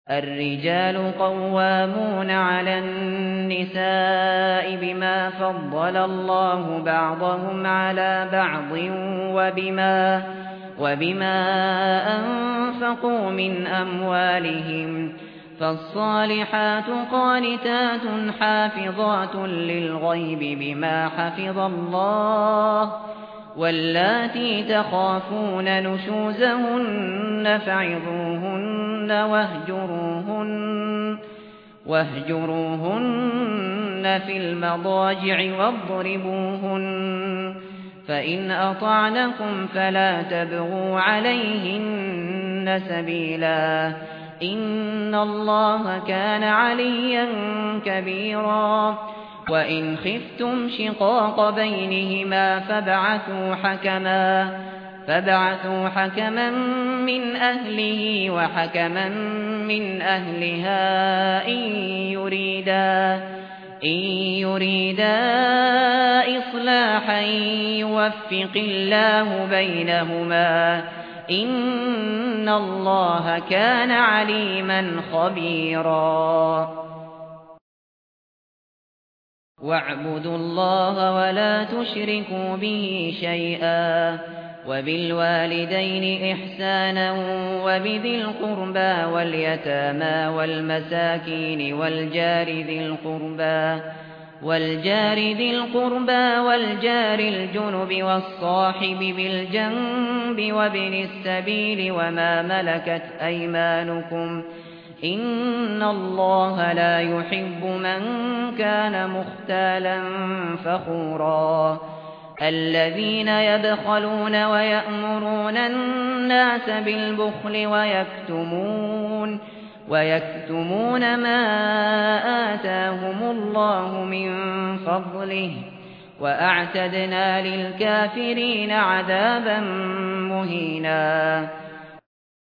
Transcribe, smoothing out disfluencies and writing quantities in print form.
الرجال قوامون على النساء بما فضل الله بعضهم على بعض وبما أنفقوا من أموالهم فالصالحات قانتات حافظات للغيب بما حفظ الله واللاتي تخافون نشوزهن فعظوهن واهجروهن في المضاجع واضربوهن فإن أطعنكم فلا تبغوا عليهن سبيلا إن الله كان عليا كبيرا وإن خفتم شقاق بينهما فابعثوا حكما من أهله وحكما من أهلها إن يريدا إصلاحا يوفق الله بينهما إن الله كان عليما خبيرا واعبدوا الله ولا تشركوا به شيئا وبالوالدين إحسانا وبذي القربى واليتامى والمساكين والجار ذي القربى والجار الجنب والصاحب بالجنب وابن السبيل وما ملكت أيمانكم إن الله لا يحب من كان مختالا فخورا الذين يبخلون ويأمرون الناس بالبخل ويكتمون ما آتاهم الله من فضله وأعتدنا للكافرين عذابا مهينا